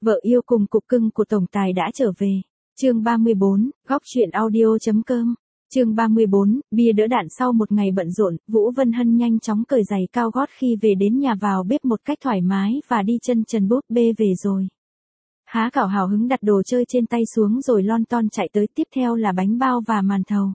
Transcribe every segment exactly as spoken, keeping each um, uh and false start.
Vợ yêu cùng cục cưng của tổng tài đã trở về. Chương ba mươi bốn, góc truyện audio.com. Chương ba mươi bốn, bia đỡ đạn. Sau một ngày bận rộn, Vũ Vân Hân nhanh chóng cởi giày cao gót khi về đến nhà, vào bếp một cách thoải mái và đi chân trần. Búp bê về rồi. Há Cảo hào hứng đặt đồ chơi trên tay xuống rồi lon ton chạy tới, tiếp theo là bánh bao và màn thầu.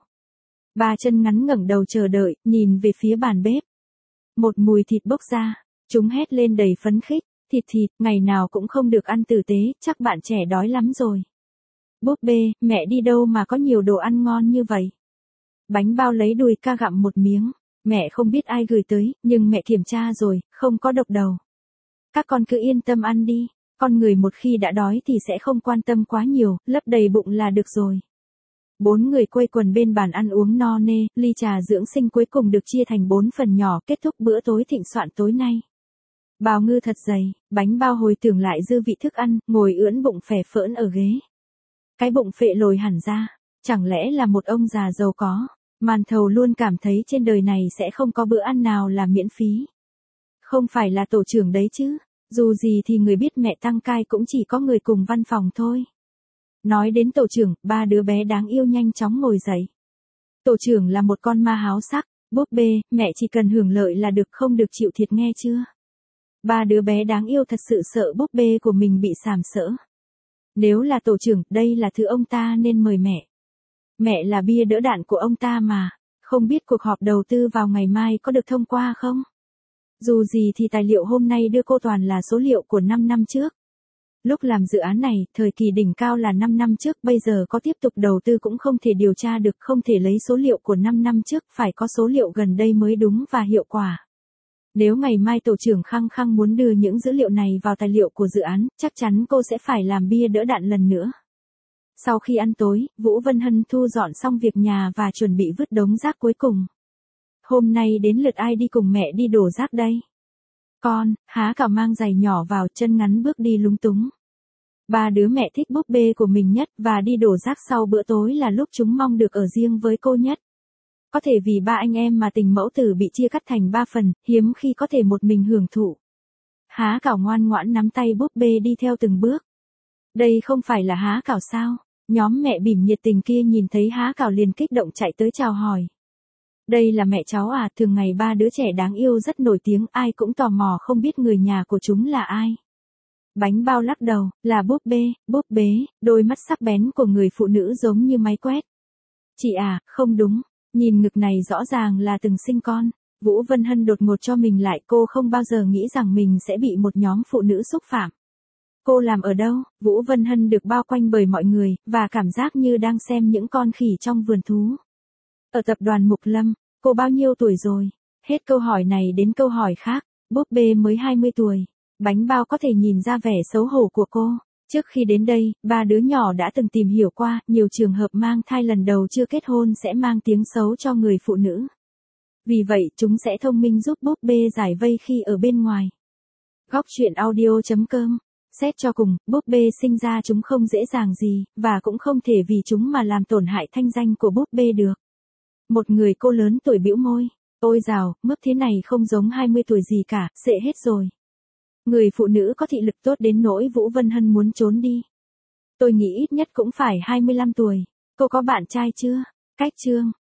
Ba chân ngắn ngẩng đầu chờ đợi, nhìn về phía bàn bếp. Một mùi thịt bốc ra, chúng hét lên đầy phấn khích. Thịt thịt, ngày nào cũng không được ăn tử tế, chắc bạn trẻ đói lắm rồi. Búp bê, mẹ đi đâu mà có nhiều đồ ăn ngon như vậy? Bánh bao lấy đùi ca gặm một miếng. Mẹ không biết ai gửi tới, nhưng mẹ kiểm tra rồi, không có độc đầu. Các con cứ yên tâm ăn đi, con người một khi đã đói thì sẽ không quan tâm quá nhiều, lấp đầy bụng là được rồi. Bốn người quây quần bên bàn ăn uống no nê, ly trà dưỡng sinh cuối cùng được chia thành bốn phần nhỏ, kết thúc bữa tối thịnh soạn tối nay. Bào ngư thật dày, bánh bao hồi tưởng lại dư vị thức ăn, ngồi ưỡn bụng phè phỡn ở ghế. Cái bụng phệ lồi hẳn ra, chẳng lẽ là một ông già giàu có. Màn thầu luôn cảm thấy trên đời này sẽ không có bữa ăn nào là miễn phí. Không phải là tổ trưởng đấy chứ, dù gì thì người biết mẹ tăng cai cũng chỉ có người cùng văn phòng thôi. Nói đến tổ trưởng, ba đứa bé đáng yêu nhanh chóng ngồi dậy. Tổ trưởng là một con ma háo sắc. Búp bê, mẹ chỉ cần hưởng lợi là được, không được chịu thiệt nghe chưa? Ba đứa bé đáng yêu thật sự sợ búp bê của mình bị sàm sỡ. Nếu là tổ trưởng, đây là thứ ông ta nên mời mẹ. Mẹ là bia đỡ đạn của ông ta mà, không biết cuộc họp đầu tư vào ngày mai có được thông qua không? Dù gì thì tài liệu hôm nay đưa cô toàn là số liệu của năm năm trước. Lúc làm dự án này, thời kỳ đỉnh cao là năm năm trước, bây giờ có tiếp tục đầu tư cũng không thể điều tra được, không thể lấy số liệu của năm năm trước, phải có số liệu gần đây mới đúng và hiệu quả. Nếu ngày mai tổ trưởng khăng khăng muốn đưa những dữ liệu này vào tài liệu của dự án, chắc chắn cô sẽ phải làm bia đỡ đạn lần nữa. Sau khi ăn tối, Vũ Vân Hân thu dọn xong việc nhà và chuẩn bị vứt đống rác cuối cùng. Hôm nay đến lượt ai đi cùng mẹ đi đổ rác đây? Con, Há Cảo mang giày nhỏ vào, chân ngắn bước đi lúng túng. Ba đứa mẹ thích búp bê của mình nhất và đi đổ rác sau bữa tối là lúc chúng mong được ở riêng với cô nhất. Có thể vì ba anh em mà tình mẫu tử bị chia cắt thành ba phần, hiếm khi có thể một mình hưởng thụ. Há Cảo ngoan ngoãn nắm tay búp bê đi theo từng bước. Đây không phải là Há Cảo sao? Nhóm mẹ bỉm nhiệt tình kia nhìn thấy Há Cảo liền kích động chạy tới chào hỏi. Đây là mẹ cháu à, thường ngày ba đứa trẻ đáng yêu rất nổi tiếng, ai cũng tò mò không biết người nhà của chúng là ai. Bánh bao lắc đầu, là búp bê, búp bế, đôi mắt sắc bén của người phụ nữ giống như máy quét. Chị à, không đúng, nhìn ngực này rõ ràng là từng sinh con. Vũ Vân Hân đột ngột cho mình lại, cô không bao giờ nghĩ rằng mình sẽ bị một nhóm phụ nữ xúc phạm. Cô làm ở đâu? Vũ Vân Hân được bao quanh bởi mọi người, và cảm giác như đang xem những con khỉ trong vườn thú. Ở tập đoàn Mục Lâm, cô bao nhiêu tuổi rồi? Hết câu hỏi này đến câu hỏi khác, búp bê mới hai mươi tuổi. Bánh bao có thể nhìn ra vẻ xấu hổ của cô. Trước khi đến đây, ba đứa nhỏ đã từng tìm hiểu qua, nhiều trường hợp mang thai lần đầu chưa kết hôn sẽ mang tiếng xấu cho người phụ nữ. Vì vậy, chúng sẽ thông minh giúp búp bê giải vây khi ở bên ngoài. Góc truyện audio.com. Xét cho cùng, búp bê sinh ra chúng không dễ dàng gì, và cũng không thể vì chúng mà làm tổn hại thanh danh của búp bê được. Một người cô lớn tuổi bĩu môi. Ôi dào, mướp thế này không giống hai mươi tuổi gì cả, xệ hết rồi. Người phụ nữ có thị lực tốt đến nỗi Vũ Vân Hân muốn trốn đi. Tôi nghĩ ít nhất cũng phải hai mươi lăm tuổi. Cô có bạn trai chưa? Cách chương.